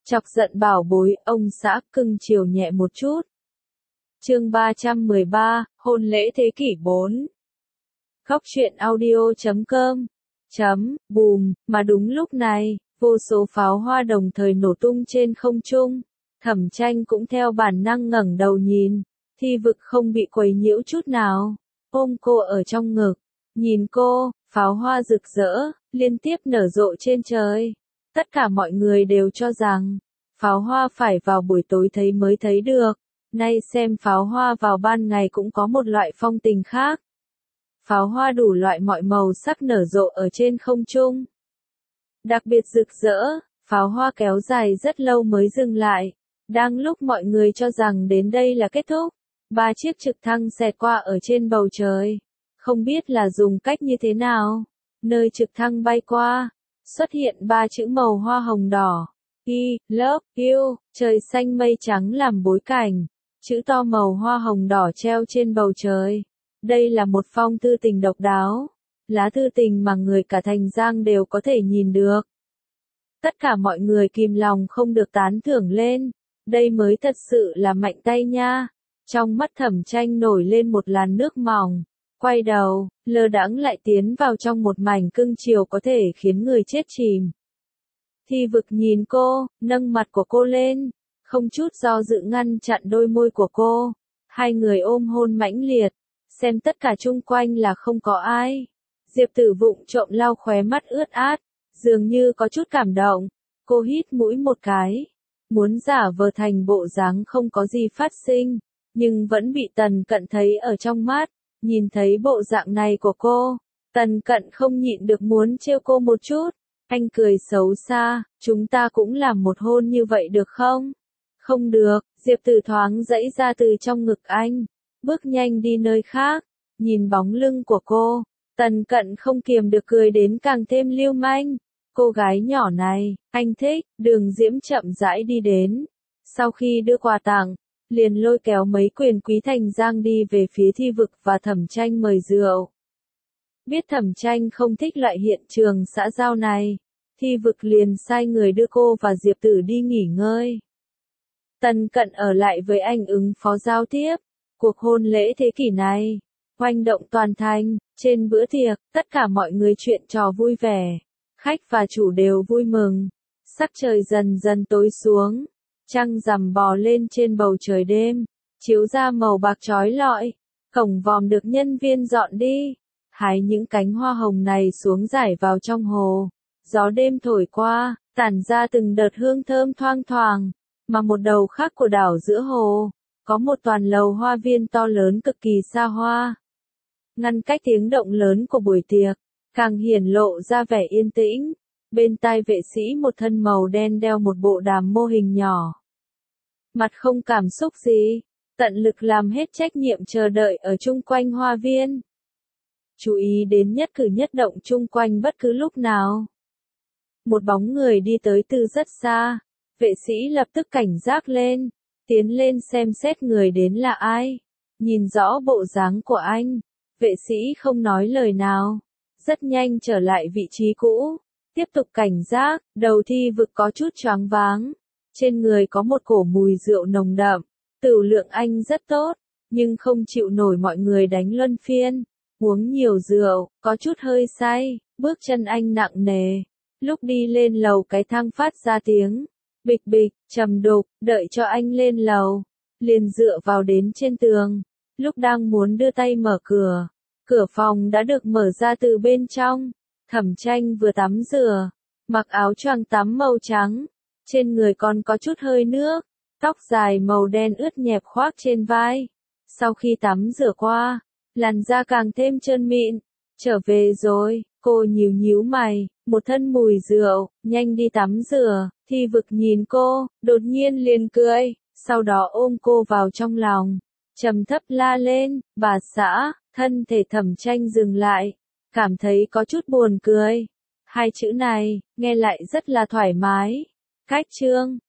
Chọc giận bảo bối, ông xã cưng chiều nhẹ một chút. Chương 313, hôn lễ thế kỷ 4. Góc truyện audio.com. Bùm, mà đúng lúc này, vô số pháo hoa đồng thời nổ tung trên không trung. Thẩm Tranh cũng theo bản năng ngẩng đầu nhìn, Thi Vực không bị quấy nhiễu chút nào, ôm cô ở trong ngực, nhìn cô, pháo hoa rực rỡ, liên tiếp nở rộ trên trời. Tất cả mọi người đều cho rằng, pháo hoa phải vào buổi tối thấy mới thấy được, nay xem pháo hoa vào ban ngày cũng có một loại phong tình khác. Pháo hoa đủ loại mọi màu sắc nở rộ ở trên không trung. Đặc biệt rực rỡ, pháo hoa kéo dài rất lâu mới dừng lại. Đang lúc mọi người cho rằng đến đây là kết thúc, 3 chiếc trực thăng xẹt qua ở trên bầu trời. Không biết là dùng cách như thế nào, nơi trực thăng bay qua, xuất hiện 3 chữ màu hoa hồng đỏ. I, love, you, trời xanh mây trắng làm bối cảnh. Chữ to màu hoa hồng đỏ treo trên bầu trời. Đây là một phong thư tình độc đáo. Lá thư tình mà người cả thành Giang đều có thể nhìn được. Tất cả mọi người kìm lòng không được tán thưởng lên. Đây mới thật sự là mạnh tay nha. Trong mắt Thẩm Tranh nổi lên một làn nước mỏng. Quay đầu, lơ đãng lại tiến vào trong một mảnh cưng chiều có thể khiến người chết chìm. Thi Vực nhìn cô, nâng mặt của cô lên, không chút do dự ngăn chặn đôi môi của cô. Hai người ôm hôn mãnh liệt, xem tất cả chung quanh là không có ai. Diệp Tử vụng trộm lau khóe mắt ướt át, dường như có chút cảm động. Cô hít mũi một cái, muốn giả vờ thành bộ dáng không có gì phát sinh, nhưng vẫn bị Tần Cận thấy ở trong mắt. Nhìn thấy bộ dạng này của cô, Tần Cận không nhịn được muốn trêu cô một chút. Anh cười xấu xa, chúng ta cũng làm một hôn như vậy được không? Không được, Diệp Tử thoáng dãy ra từ trong ngực anh, bước nhanh đi nơi khác, nhìn bóng lưng của cô, Tần Cận không kiềm được cười đến càng thêm lưu manh. Cô gái nhỏ này, anh thích. Đường Diễm chậm rãi đi đến, sau khi đưa quà tặng, liền lôi kéo mấy quyền quý thành Giang đi về phía Thi Vực và Thẩm Tranh mời rượu. Biết Thẩm Tranh không thích loại hiện trường xã giao này, Thi Vực liền sai người đưa cô và Diệp Tử đi nghỉ ngơi. Tần Cận ở lại với anh ứng phó giao tiếp. Cuộc hôn lễ thế kỷ này, hoành động toàn thành. Trên bữa tiệc, tất cả mọi người chuyện trò vui vẻ. Khách và chủ đều vui mừng. Sắc trời dần dần tối xuống. Trăng rằm bò lên trên bầu trời đêm, chiếu ra màu bạc chói lọi. Cổng vòm được nhân viên dọn đi. Hái những cánh hoa hồng này xuống rải vào trong hồ. Gió đêm thổi qua, tản ra từng đợt hương thơm thoang thoảng. Mà một đầu khác của đảo giữa hồ, có một toàn lầu hoa viên to lớn cực kỳ xa hoa. Ngăn cách tiếng động lớn của buổi tiệc, càng hiển lộ ra vẻ yên tĩnh. Bên tai vệ sĩ một thân màu đen đeo một bộ đàm mô hình nhỏ. Mặt không cảm xúc gì, tận lực làm hết trách nhiệm chờ đợi ở chung quanh hoa viên. Chú ý đến nhất cử nhất động chung quanh bất cứ lúc nào. Một bóng người đi tới từ rất xa, vệ sĩ lập tức cảnh giác lên, tiến lên xem xét người đến là ai. Nhìn rõ bộ dáng của anh, vệ sĩ không nói lời nào, rất nhanh trở lại vị trí cũ, tiếp tục cảnh giác. Đầu Thi Vực có chút choáng váng, trên người có một cổ mùi rượu nồng đậm, tửu lượng anh rất tốt, nhưng không chịu nổi mọi người đánh luân phiên, uống nhiều rượu, có chút hơi say, bước chân anh nặng nề. Lúc đi lên lầu cái thang phát ra tiếng bịch bịch, trầm đục, đợi cho anh lên lầu, liền dựa vào đến trên tường. Lúc đang muốn đưa tay mở cửa, cửa phòng đã được mở ra từ bên trong. Thẩm Tranh vừa tắm rửa, mặc áo choàng tắm màu trắng, trên người còn có chút hơi nước, tóc dài màu đen ướt nhẹp khoác trên vai. Sau khi tắm rửa qua, làn da càng thêm trơn mịn. Trở về rồi, cô nhíu nhíu mày, một thân mùi rượu, nhanh đi tắm rửa. Thi Vực nhìn cô, đột nhiên liền cười, sau đó ôm cô vào trong lòng, trầm thấp la lên, bà xã. Thân thể Thẩm Tranh dừng lại, cảm thấy có chút buồn cười. Hai chữ này, nghe lại rất là thoải mái. Cách chương